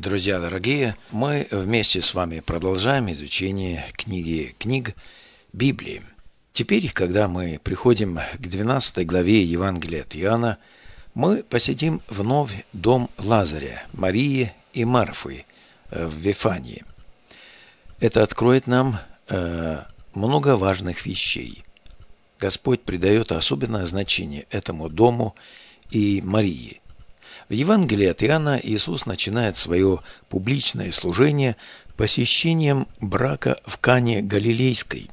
Друзья дорогие, мы вместе с вами продолжаем изучение книг Библии. Теперь, когда мы приходим к 12 главе Евангелия от Иоанна, мы посетим вновь дом Лазаря, Марии и Марфы в Вифании. Это откроет нам много важных вещей. Господь придает особенное значение этому дому и Марии. В Евангелии от Иоанна Иисус начинает свое публичное служение посещением брака в Кане Галилейской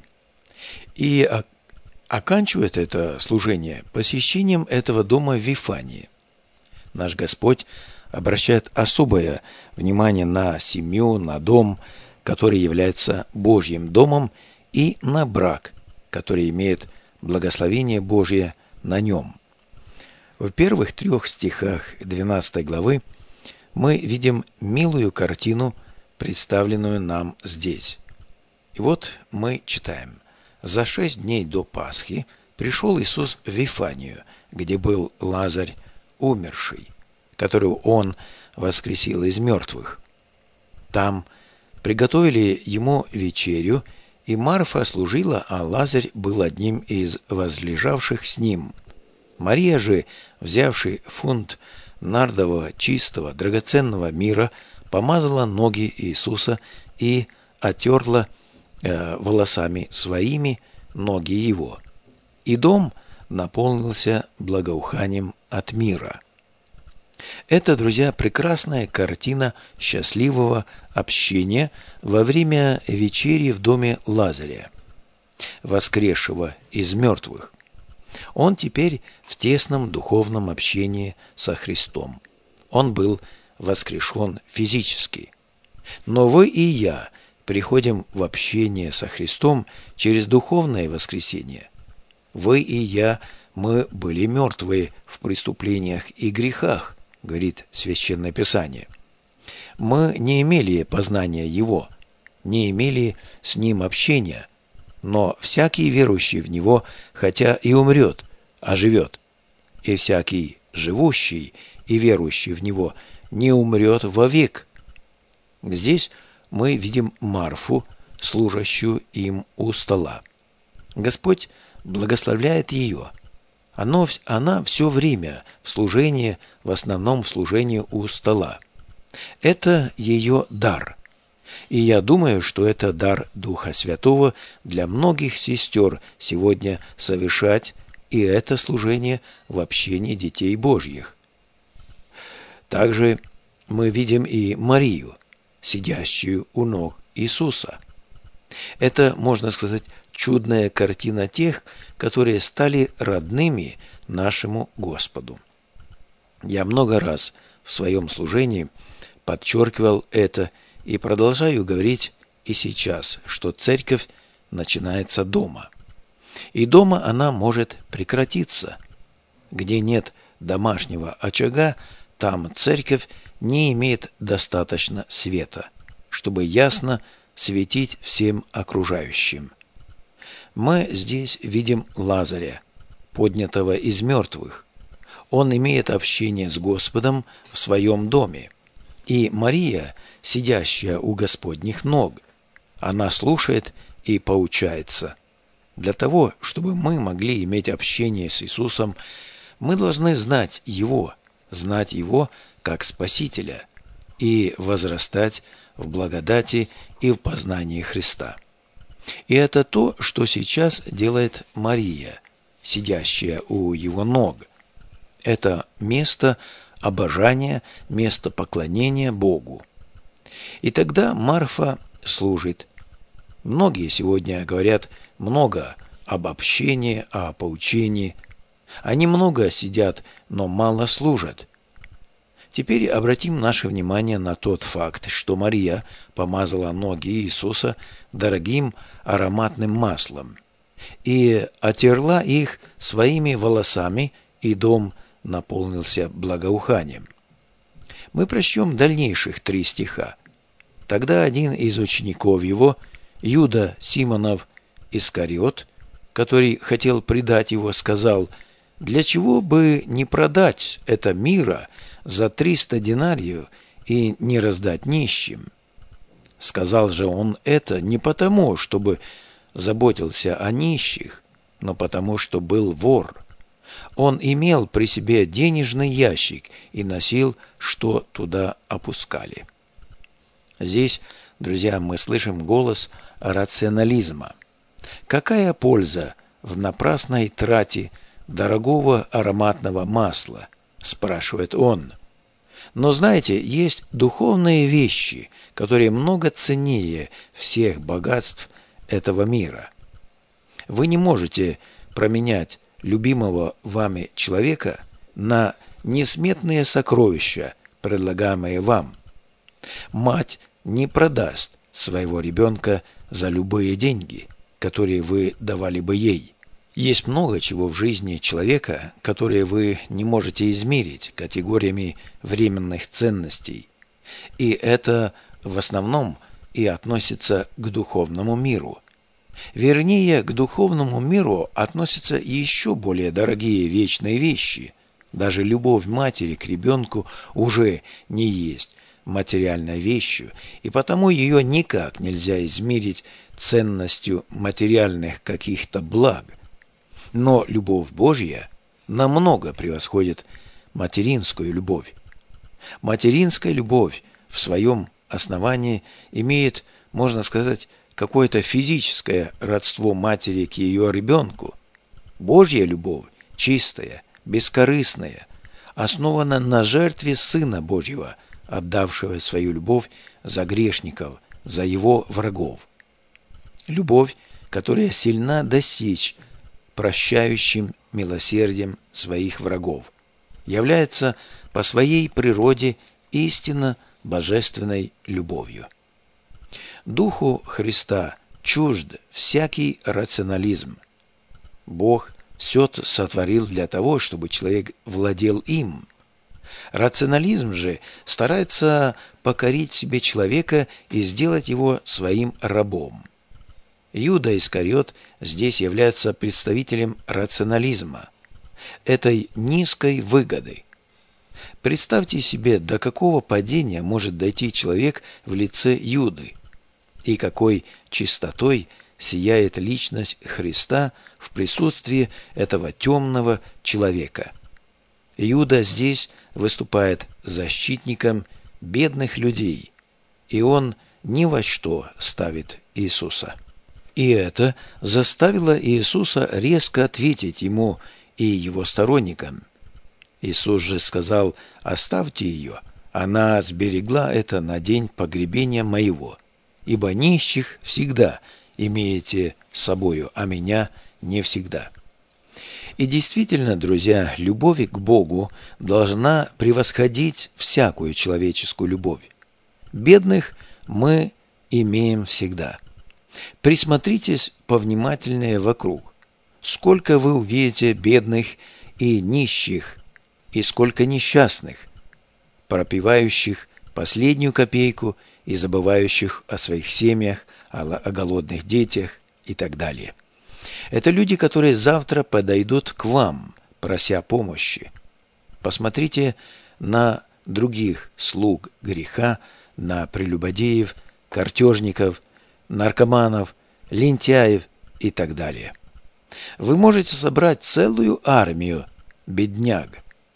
и оканчивает это служение посещением этого дома в Вифании. Наш Господь обращает особое внимание на семью, на дом, который является Божьим домом, и на брак, который имеет благословение Божие на нем. В первых 3 стихах 12 главы мы видим милую картину, представленную нам здесь. И вот мы читаем. «За 6 дней до Пасхи пришел Иисус в Вифанию, где был Лазарь, умерший, которого Он воскресил из мертвых. Там приготовили ему вечерю, и Марфа служила, а Лазарь был одним из возлежавших с ним. Мария же, взявши фунт нардового, чистого, драгоценного мира, помазала ноги Иисуса и отерла волосами своими ноги его. И дом наполнился благоуханием от мира». Это, друзья, прекрасная картина счастливого общения во время вечери в доме Лазаря, воскресшего из мертвых. Он теперь в тесном духовном общении со Христом. Он был воскрешен физически. Но вы и я приходим в общение со Христом через духовное воскресение. Вы и я, мы были мертвые в преступлениях и грехах, говорит Священное Писание. Мы не имели познания Его, не имели с Ним общения, но всякий верующий в Него, хотя и умрет, оживет, и всякий живущий и верующий в Него не умрет вовек. Здесь мы видим Марфу, служащую им у стола. Господь благословляет ее. Она все время в служении, в основном в служении у стола. Это ее дар. И я думаю, что это дар Духа Святого для многих сестер сегодня совершать и это служение в общении детей Божьих. Также мы видим и Марию, сидящую у ног Иисуса. Это, можно сказать, чудная картина тех, которые стали родными нашему Господу. Я много раз в своем служении подчеркивал это и продолжаю говорить и сейчас, что церковь начинается дома. И дома она может прекратиться. Где нет домашнего очага, там церковь не имеет достаточно света, чтобы ясно светить всем окружающим. Мы здесь видим Лазаря, поднятого из мертвых. Он имеет общение с Господом в своем доме. И Мария, сидящая у Господних ног, она слушает и поучается. Для того, чтобы мы могли иметь общение с Иисусом, мы должны знать Его как Спасителя и возрастать в благодати и в познании Христа. И это то, что сейчас делает Мария, сидящая у Его ног. Это место обожания, место поклонения Богу. И тогда Марфа служит. Многие сегодня говорят много об общении, о поучении. Они много сидят, но мало служат. Теперь обратим наше внимание на тот факт, что Мария помазала ноги Иисуса дорогим ароматным маслом и отерла их своими волосами, и дом наполнился благоуханием. Мы прочтем дальнейших 3 стиха. Тогда один из учеников его, Юда Симонов Искариот, который хотел предать его, сказал: «Для чего бы не продать это мира за 300 денариев и не раздать нищим. Сказал же он это не потому, чтобы заботился о нищих, но потому, что был вор. Он имел при себе денежный ящик и носил, что туда опускали. Здесь, друзья, мы слышим голос рационализма. Какая польза в напрасной трате дорогого ароматного масла, спрашивает он. Но знаете, есть духовные вещи, которые много ценнее всех богатств этого мира. Вы не можете променять любимого вами человека на несметные сокровища, предлагаемые вам. Мать не продаст своего ребенка за любые деньги, которые вы давали бы ей. Есть много чего в жизни человека, которые вы не можете измерить категориями временных ценностей. И это в основном и относится к духовному миру. Вернее, к духовному миру относятся еще более дорогие вечные вещи. Даже любовь матери к ребенку уже не есть материальной вещью, и потому ее никак нельзя измерить ценностью материальных каких-то благ. Но любовь Божья намного превосходит материнскую любовь. Материнская любовь в своем основании имеет, можно сказать, какое-то физическое родство матери к ее ребенку. Божья любовь, чистая, бескорыстная, основана на жертве Сына Божьего, отдавшего свою любовь за грешников, за его врагов. Любовь, которая сильна достичь прощающим милосердием своих врагов, является по своей природе истинно божественной любовью. Духу Христа чужд всякий рационализм. Бог все сотворил для того, чтобы человек владел им. Рационализм же старается покорить себе человека и сделать его своим рабом. Иуда Искариот здесь является представителем рационализма, этой низкой выгоды. Представьте себе, до какого падения может дойти человек в лице Иуды, и какой чистотой сияет личность Христа в присутствии этого темного человека. Иуда здесь выступает защитником бедных людей, и он ни во что ставит Иисуса. И это заставило Иисуса резко ответить ему и его сторонникам. Иисус же сказал: «Оставьте ее, она сберегла это на день погребения моего, ибо нищих всегда имеете с собою, а меня не всегда». И действительно, друзья, любовь к Богу должна превосходить всякую человеческую любовь. Бедных мы имеем всегда. Присмотритесь повнимательнее вокруг. Сколько вы увидите бедных и нищих, и сколько несчастных, пропивающих последнюю копейку и забывающих о своих семьях, о голодных детях и так далее. Это люди, которые завтра подойдут к вам, прося помощи. Посмотрите на других слуг греха, на прелюбодеев, картежников, наркоманов, лентяев и так далее. Вы можете собрать целую армию бедняк,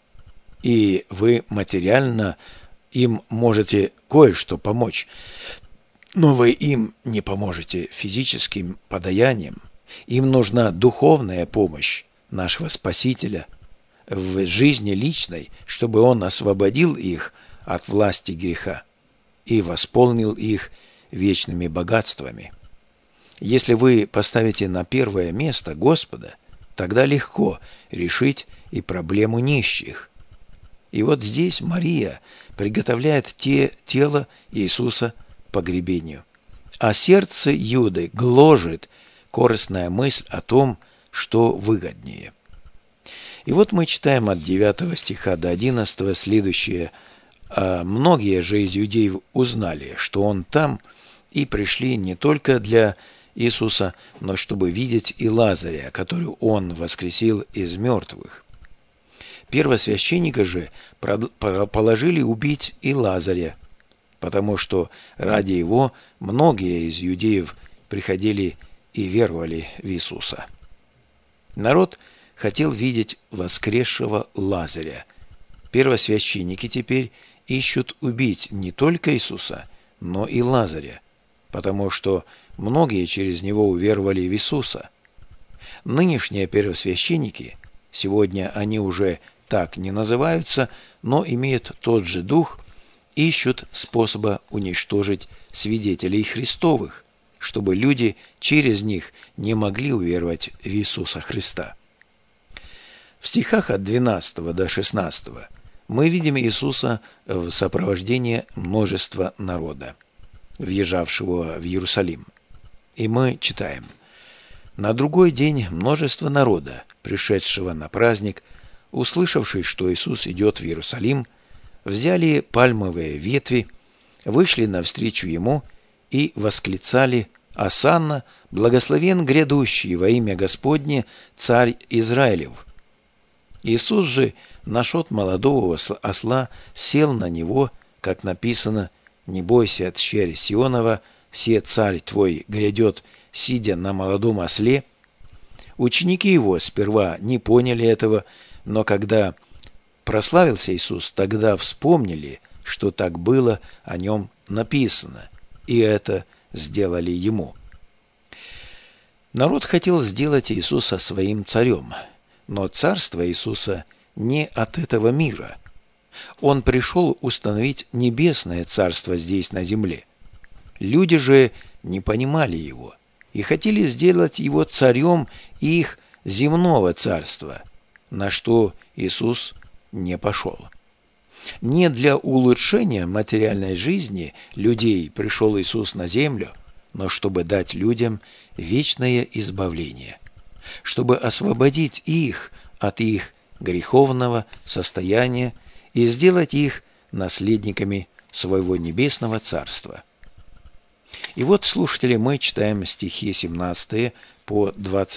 и вы материально им можете кое-что помочь, но вы им не поможете физическим подаянием. Им нужна духовная помощь нашего Спасителя в жизни личной, чтобы Он освободил их от власти греха и восполнил их вечными богатствами. Если вы поставите на первое место Господа, тогда легко решить и проблему нищих. И вот здесь Мария приготовляет тело Иисуса к погребению. А сердце Иуды гложет корыстная мысль о том, что выгоднее. И вот мы читаем от 9 стиха до 11 следующее. «Многие же из иудеев узнали, что Он там, и пришли не только для Иисуса, но чтобы видеть и Лазаря, которого Он воскресил из мертвых. Первосвященника же положили убить и Лазаря, потому что ради его многие из иудеев приходили и веровали в Иисуса. Народ хотел видеть воскресшего Лазаря. Первосвященники теперь ищут убить не только Иисуса, но и Лазаря, потому что многие через него уверовали в Иисуса. Нынешние первосвященники, сегодня они уже так не называются, но имеют тот же дух, ищут способа уничтожить свидетелей Христовых, чтобы люди через них не могли уверовать в Иисуса Христа. В стихах от 12 до 16 мы видим Иисуса в сопровождении множества народа, въезжавшего в Иерусалим. И мы читаем: «На другой день множество народа, пришедшего на праздник, услышавшись, что Иисус идет в Иерусалим, взяли пальмовые ветви, вышли навстречу Ему и восклицали: «Осанна, благословен грядущий во имя Господне, Царь Израилев». Иисус же, нашед молодого осла, сел на него, как написано: «Не бойся, тщерь Сионова, се царь твой грядет, сидя на молодом осле». Ученики его сперва не поняли этого, но когда прославился Иисус, тогда вспомнили, что так было о нем написано, и это сделали ему. Народ хотел сделать Иисуса своим царем, но царство Иисуса не от этого мира. Он пришел установить небесное царство здесь, на земле. Люди же не понимали его и хотели сделать его царем их земного царства, на что Иисус не пошел. Не для улучшения материальной жизни людей пришел Иисус на землю, но чтобы дать людям вечное избавление, чтобы освободить их от их греховного состояния и сделать их наследниками своего небесного царства. И вот, слушатели, мы читаем стихи 17 по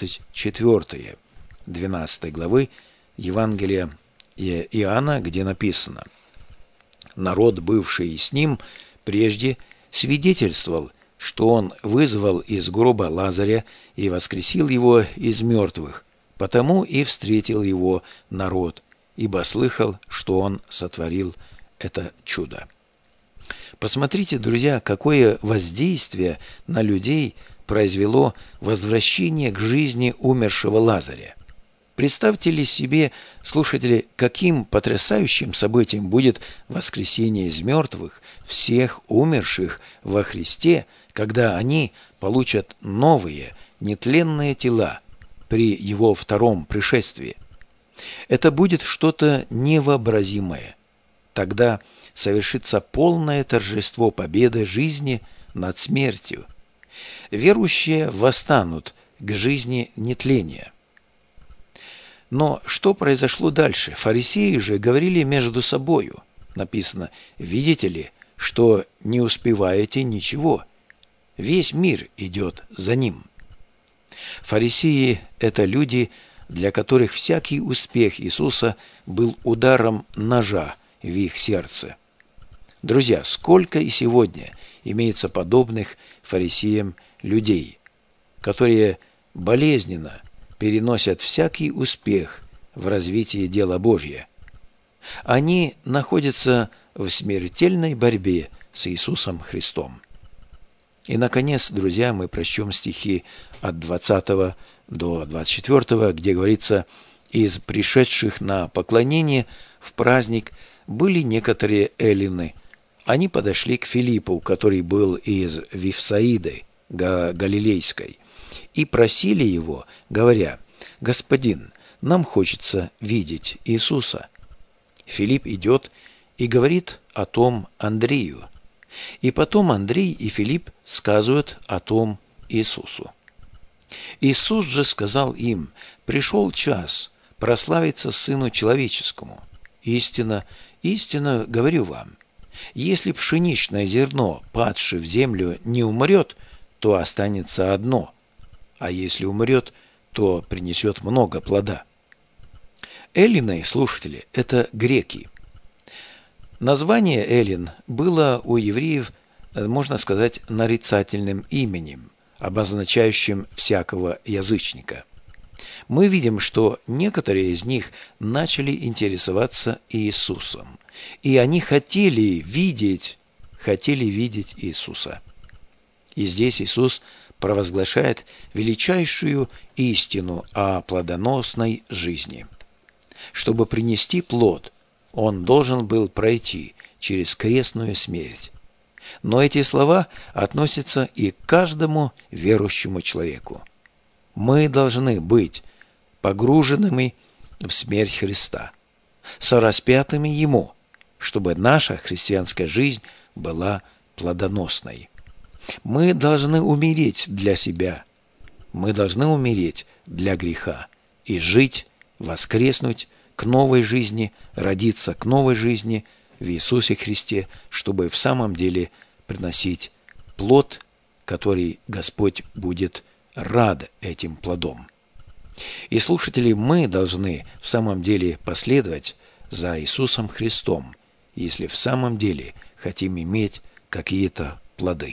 24, 12 главы Евангелия Иоанна, где написано: «Народ, бывший с ним прежде, свидетельствовал, что он вызвал из гроба Лазаря и воскресил его из мертвых, потому и встретил его народ, ибо слыхал, что он сотворил это чудо». Посмотрите, друзья, какое воздействие на людей произвело возвращение к жизни умершего Лазаря. Представьте ли себе, слушатели, каким потрясающим событием будет воскресение из мертвых всех умерших во Христе, когда они получат новые, нетленные тела при Его втором пришествии. Это будет что-то невообразимое. Тогда совершится полное торжество победы жизни над смертью. Верующие восстанут к жизни нетления. Но что произошло дальше? Фарисеи же говорили между собою. Написано: «Видите ли, что не успеваете ничего? Весь мир идет за ним». Фарисеи – это люди, для которых всякий успех Иисуса был ударом ножа в их сердце. Друзья, сколько и сегодня имеется подобных фарисеям людей, которые болезненно переносят всякий успех в развитии дела Божьего. Они находятся в смертельной борьбе с Иисусом Христом. И, наконец, друзья, мы прочтем стихи от 20 до 24, где говорится: «Из пришедших на поклонение в праздник были некоторые эллины. Они подошли к Филиппу, который был из Вифсаиды Галилейской, и просили его, говоря: «Господин, нам хочется видеть Иисуса». Филипп идет и говорит о том Андрею. И потом Андрей и Филипп сказывают о том Иисусу. Иисус же сказал им: «Пришел час прославиться Сыну Человеческому. Истинно, истинно говорю вам, если пшеничное зерно, падшее в землю, не умрет, то останется одно, а если умрет, то принесет много плода». Эллины, слушатели, это греки. Название Эллин было у евреев, можно сказать, нарицательным именем, обозначающим всякого язычника. Мы видим, что некоторые из них начали интересоваться Иисусом, и они хотели видеть Иисуса. И здесь Иисус провозглашает величайшую истину о плодоносной жизни. Чтобы принести плод, Он должен был пройти через крестную смерть. Но эти слова относятся и к каждому верующему человеку. Мы должны быть погруженными в смерть Христа, сораспятыми Ему, чтобы наша христианская жизнь была плодоносной. Мы должны умереть для себя, мы должны умереть для греха и жить, воскреснуть к новой жизни, родиться к новой жизни в Иисусе Христе, чтобы в самом деле приносить плод, который Господь будет рад этим плодом. И, слушатели, мы должны в самом деле последовать за Иисусом Христом, если в самом деле хотим иметь какие-то плоды.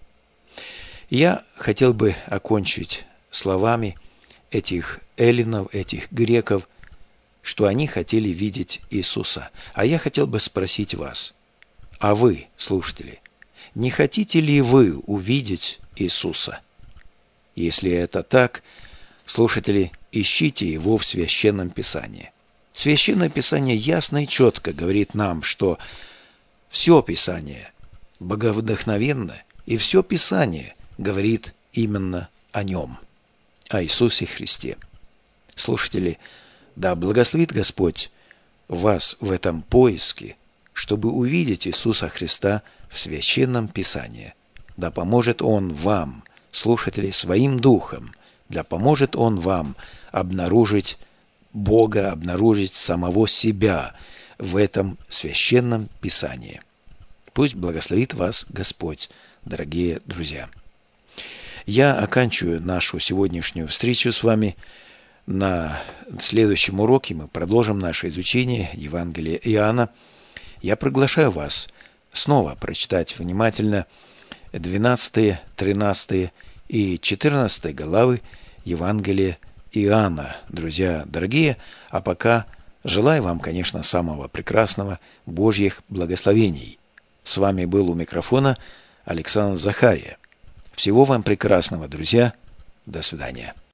Я хотел бы окончить словами этих эллинов, этих греков, что они хотели видеть Иисуса. А я хотел бы спросить вас, а вы, слушатели, не хотите ли вы увидеть Иисуса? Если это так, слушатели, ищите Его в Священном Писании. Священное Писание ясно и четко говорит нам, что все Писание боговдохновенно, и все Писание говорит именно о Нем, о Иисусе Христе. Слушатели, да благословит Господь вас в этом поиске, чтобы увидеть Иисуса Христа в Священном Писании. Да поможет Он вам, слушатели, своим духом, да поможет Он вам обнаружить Бога, обнаружить самого себя в этом Священном Писании. Пусть благословит вас Господь, дорогие друзья. Я оканчиваю нашу сегодняшнюю встречу с вами. На следующем уроке мы продолжим наше изучение Евангелия Иоанна. Я приглашаю вас снова прочитать внимательно 12, 13 и 14 главы Евангелия Иоанна, друзья дорогие. А пока желаю вам, конечно, самого прекрасного Божьих благословений. С вами был у микрофона Александр Захария. Всего вам прекрасного, друзья. До свидания.